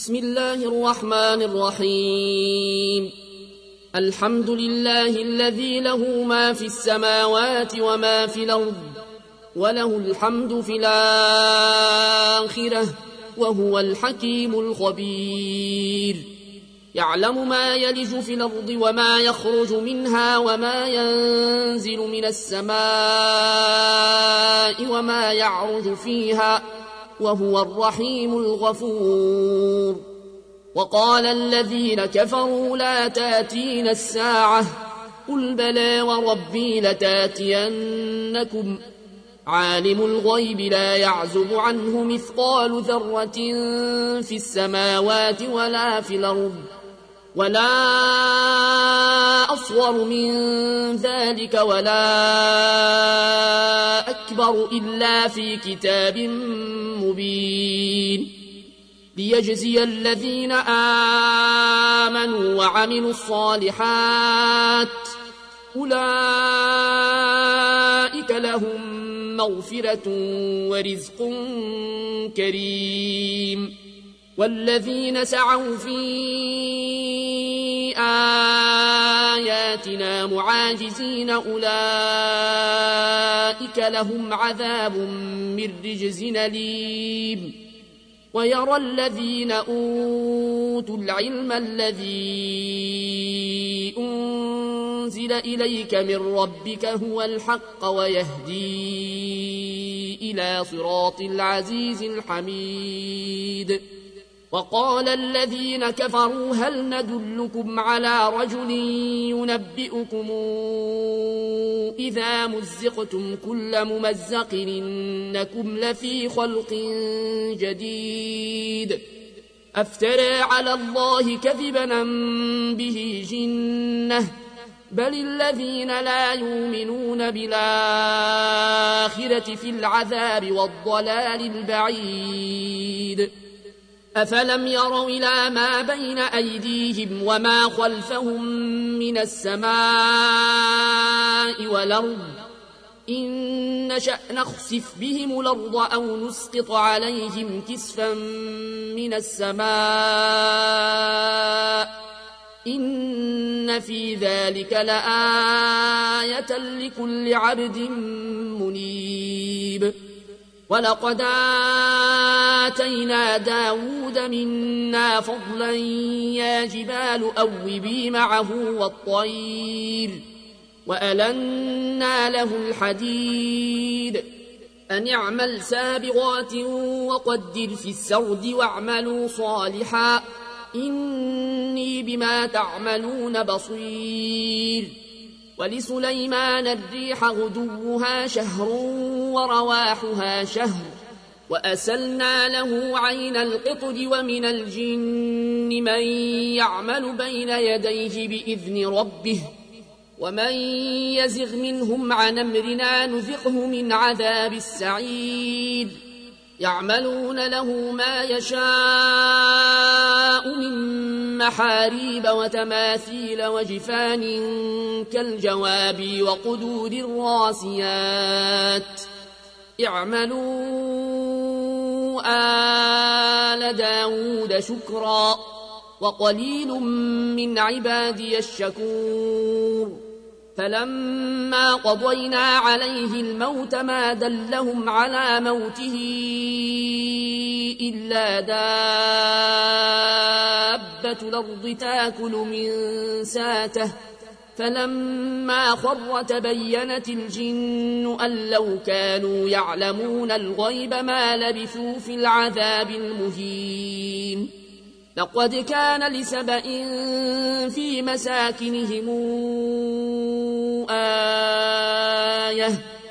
بسم الله الرحمن الرحيم. الحمد لله الذي له ما في السماوات وما في الأرض وله الحمد في الآخرة وهو الحكيم الخبير. يعلم ما يلج في الأرض وما يخرج منها وما ينزل من السماء وما يعرج فيها وهو الرحيم الغفور. وقال الذين كفروا لا تاتين الساعة قل بلى وربي لتاتينكم عالم الغيب لا يعزب عنه مثقال ذرة في السماوات ولا في الأرض ولا أصغر من ذلك ولا أكبر إلا في كتاب مبين ليجزي الذين آمنوا وعملوا الصالحات أولئك لهم مغفرة ورزق كريم. والذين سعوا في آياتنا معاجزين أولئك لهم عذاب من رجز أليم. ويرى الذين أوتوا العلم الذي أنزل إليك من ربك هو الحق ويهدي إلى صراط العزيز الحميد. وقال الذين كفروا هل ندلكم على رجل ينبئكم إذا مزقتم كل ممزق إنكم لفي خلق جديد أفترى على الله كذبا أم به جنة بل الذين لا يؤمنون بالآخرة في العذاب والضلال البعيد. أفلم يروا إلى ما بين أيديهم وما خلفهم من السماء والأرض إن نشأ نخسف بهم الأرض أو نسقط عليهم كسفا من السماء إن في ذلك لآية لكل عبد منيب. ولقد آتينا داود منا فضلا يا جبال أوبي معه والطير وألنا له الحديد أن اعمل سابغات وقدر في السرد واعملوا صالحا إني بما تعملون بصير. ولسليمان الريح غدوها شهر ورواحها شهر وأسلنا له عين القطر ومن الجن من يعمل بين يديه بإذن ربه ومن يزغ منهم عن أمرنا نذقه من عذاب السعير. يعملون له ما يشاء من محاريب وتماثيل وجفان كالجواب وقدور الراسيات. اعملوا آل داود شكرا وقليل من عبادي الشكور. فلما قضينا عليه الموت ما دلهم على موته إلا دابة الأرض تاكل من ساته فلما خر تبينت الجن أن لو كانوا يعلمون الغيب ما لبثوا في العذاب المهين. لقد كان لسبإ في مساكنهم آية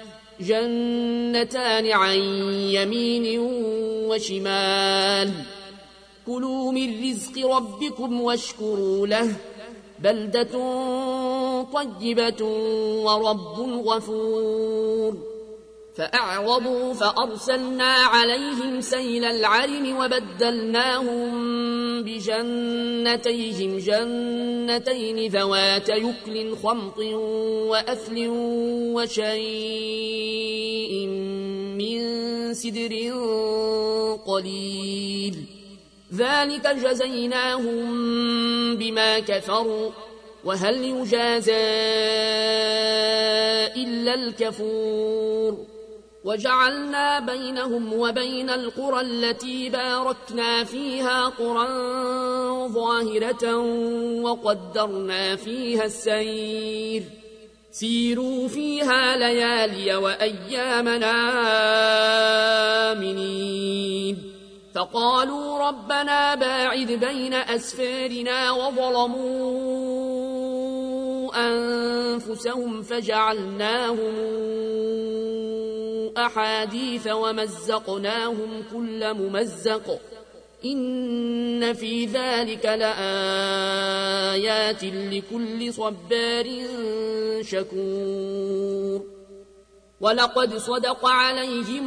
جنتان عن يمين وشمال كلوا من رزق ربكم واشكروا له بلدة طيبة ورب غفور. فأعرضوا فأرسلنا عليهم سيل العرم وبدلناهم بجنتيهم جنتين ذوات يكل خمط وأثل وشيء من سدر قليل ذلك جزيناهم بما كفروا وهل يجازى إلا الكفور وجعلنا بينهم وبين القرى التي باركنا فيها قرى ظاهرة وقدرنا فيها السير سيروا فيها ليالي وأيامنا آمنين فقالوا ربنا باعد بين أسفارنا وظلموا أنفسهم فجعلناهم أحاديث ومزقناهم كل ممزق إن في ذلك لآيات لكل صبار شكور ولقد صدق عليهم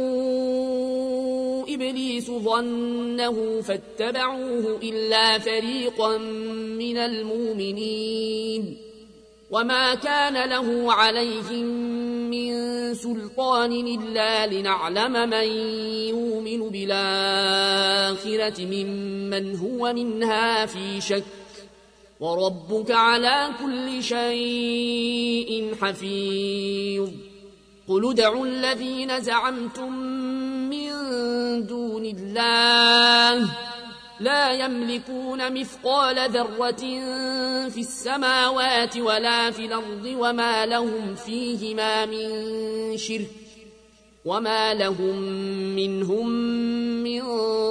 إبليس ظنه فاتبعوه إلا فريقا من المؤمنين وما كان له عليهم من سلطان إلا لنعلم من يؤمن بالآخرة ممن هو منها في شك وربك على كل شيء حفيظ قل ادعوا الذين زعمتم من دون الله لا يملكون مثقال ذرة في السماوات ولا في الأرض وما لهم فيهما من شرك وما لهم منهم من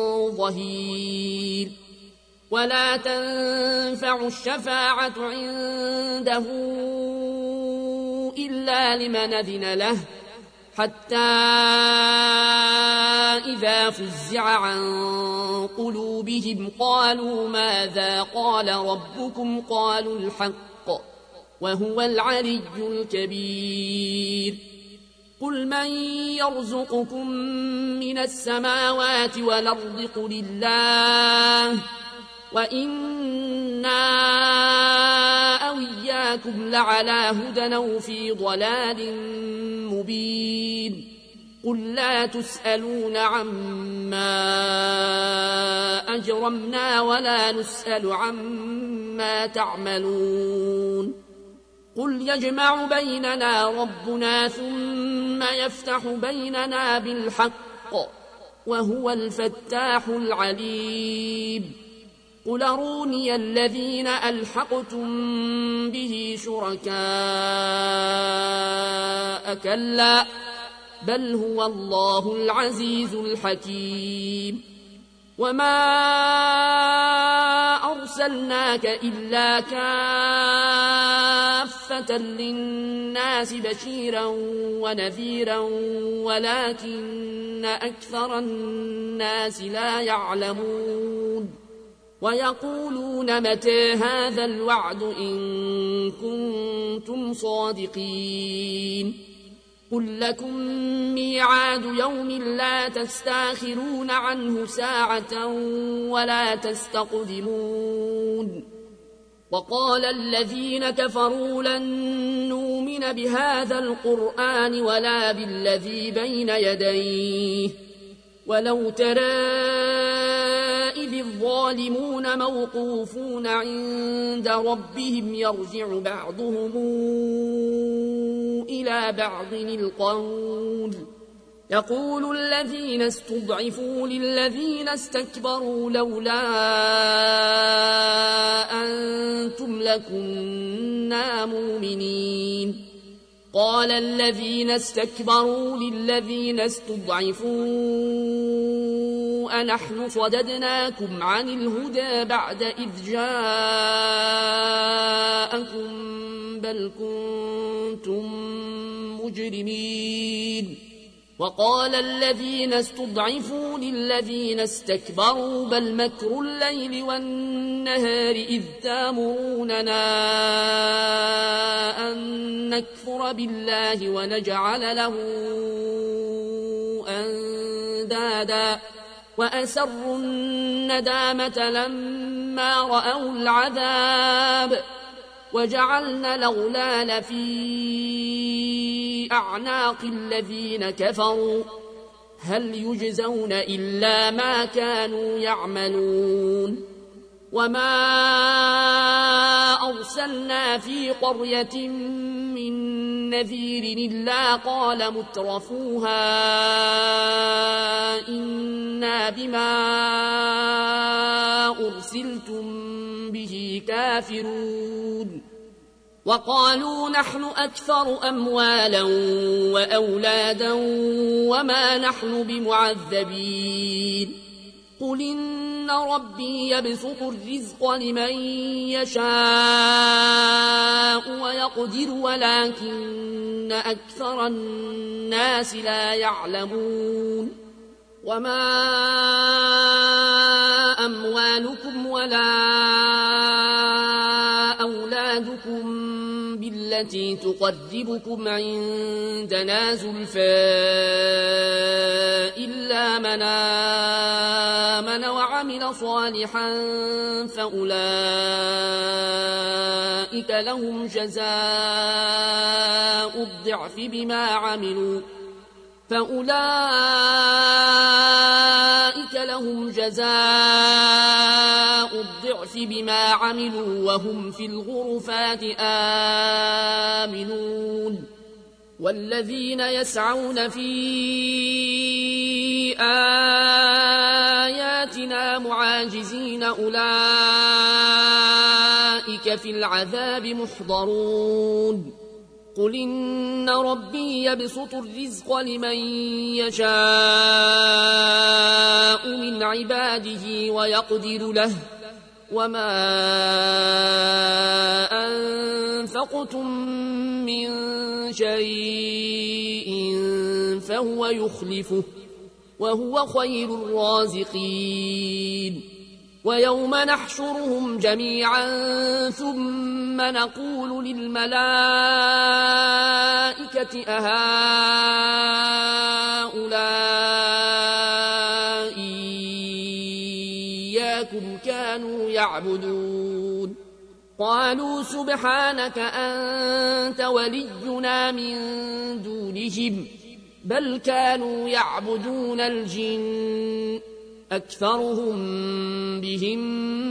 ظهير ولا تنفع الشفاعة عنده إلا لمن أذن له حتى إذا فزع عن قلوبهم قالوا ماذا قال ربكم قالوا الحق وهو العلي الكبير قل من يرزقكم من السماوات والأرض قل الله وإنا أو إياكم لعلى هدى أو في ضلال مبين قل لا تسألون عما أجرمنا ولا نسأل عما تعملون قل يجمع بيننا ربنا ثم يفتح بيننا بالحق وهو الفتاح العليم قل أروني الذين ألحقتم به شركاء كلا بل هو الله العزيز الحكيم وما أرسلناك إلا كافة للناس بشيرا ونذيرا ولكن أكثر الناس لا يعلمون ويقولون متى هذا الوعد إن كنتم صادقين قل لكم ميعاد يوم لا تستاخرون عنه ساعة ولا تستقدمون وقال الذين كفروا لن نؤمن بهذا القرآن ولا بالذي بين يديه ولو ترى إذ الظالمون موقوفون عند ربهم يرجع بعضهم إلى بعض القول يقول الذين استضعفوا للذين استكبروا لولا أنتم لكنا مؤمنين قال الذين استكبروا للذين استضعفوا أنحن صددناكم عن الهدى بعد إذ جاءكم بل كنتم مجرمين وقال الذين استضعفوا للذين استكبروا بل مكر الليل والنهار إذ تامروننا أن نكفر بالله ونجعل له أندادا وأسروا الندامة لما رأوا العذاب وجعلنا الأغلال في أعناق الذين كفروا هل يجزون إلا ما كانوا يعملون وما أرسلنا في قرية من نذير إلا قال مترفوها إنا بما أرسلتم به كافرون وقالوا نحن أكثر أموالا وأولادا وما نحن بمعذبين قل إن ربي يبسط الرزق لمن يشاء ويقدر ولكن أكثر الناس لا يعلمون وما أموالكم ولا أولادكم بالتي تقربكم عندنا زلفى إلا من آمن وعمل صالحا فأولئك لهم جزاء الضعف بما عملوا وهم في الغرفات آمنون والذين يسعون في آياتنا معاجزين أولئك في العذاب محضرون قل إن ربي يبسط الرزق لمن يشاء من عباده ويقدر له وما أنفقتم من شيء فهو يخلفه وهو خير الرازقين ويوم نحشرهم جميعا ثم نقول للملائكة أهؤلاء إياكم كانوا يعبدون قالوا سبحانك أنت ولينا من دونهم بل كانوا يعبدون الجن أكثرهم بهم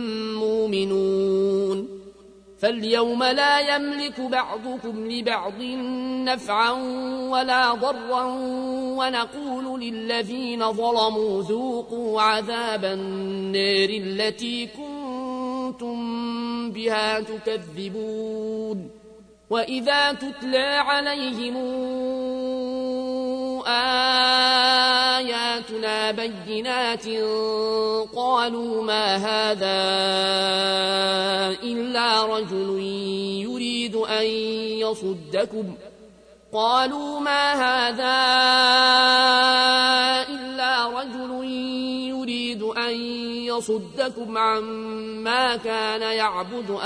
مؤمنون فاليوم لا يملك بعضكم لبعض نفعا ولا ضرا ونقول للذين ظلموا ذوقوا عذاب النار التي كنتم بها تكذبون وإذا تتلى عليهم آياتنا بينات قالوا ما هذا إلا رجل يريد أن يصدكم عما كان يعبد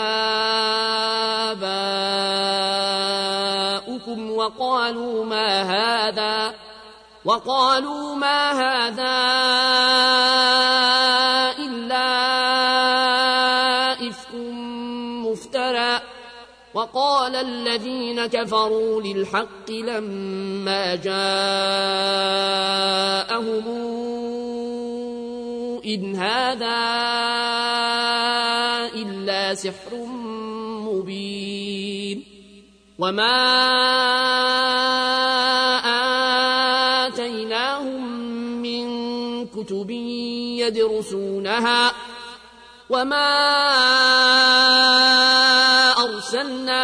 آباؤكم وقالوا ما هذا إلا إفك مفترى وقال الذين كفروا للحق لما جاءهم إن هذا إلا سحر مبين وما آتيناهم من كتب يدرسونها وما أرسلنا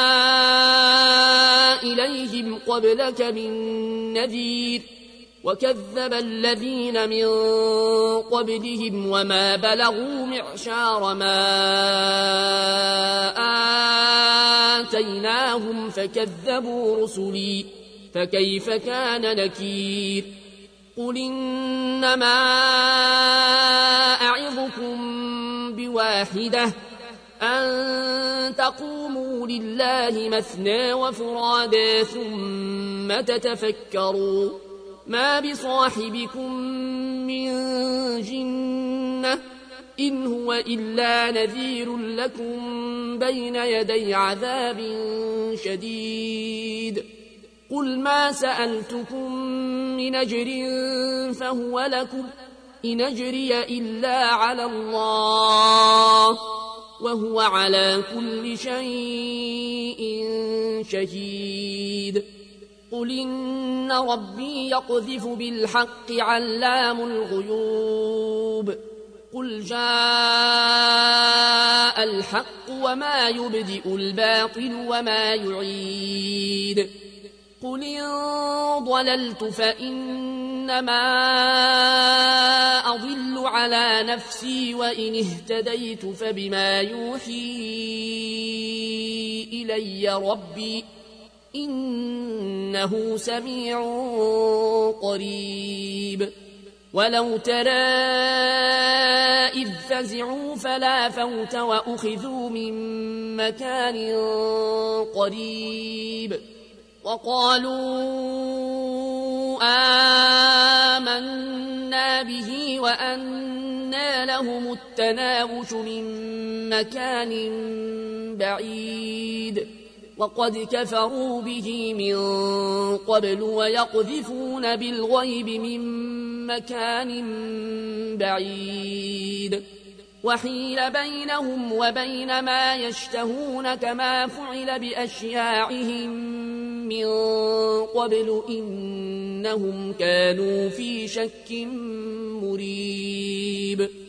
إليهم قبلك من نذير وكذب الذين من قبلهم وما بلغوا معشار ما آتيناهم فكذبوا رسلي فكيف كان نكير قل إنما أعظكم بواحدة أن تقوموا لله مثنى وفرادا ثم تتفكروا ما بصاحبكم من جنة إن هو إلا نذير لكم بين يدي عذاب شديد قل ما سألتكم من أجر فهو لكم إن أجري إلا على الله وهو على كل شيء شهيد قل إن ربي يقذف بالحق علام الغيوب قل جاء الحق وما يبدئ الباطل وما يعيد قل إن ضللت فإنما أضل على نفسي وإن اهتديت فبما يوحي إلي ربي إنه سميع قريب ولو ترى إذ فزعوا فلا فوت وأخذوا من مكان قريب وقالوا آمنا به وأنى لهم التناوش من مكان بعيد وقد كفروا به من قبل ويقذفون بالغيب من مكان بعيد وحيل بينهم وبين ما يشتهون كما فعل بأشياعهم من قبل إنهم كانوا في شك مريب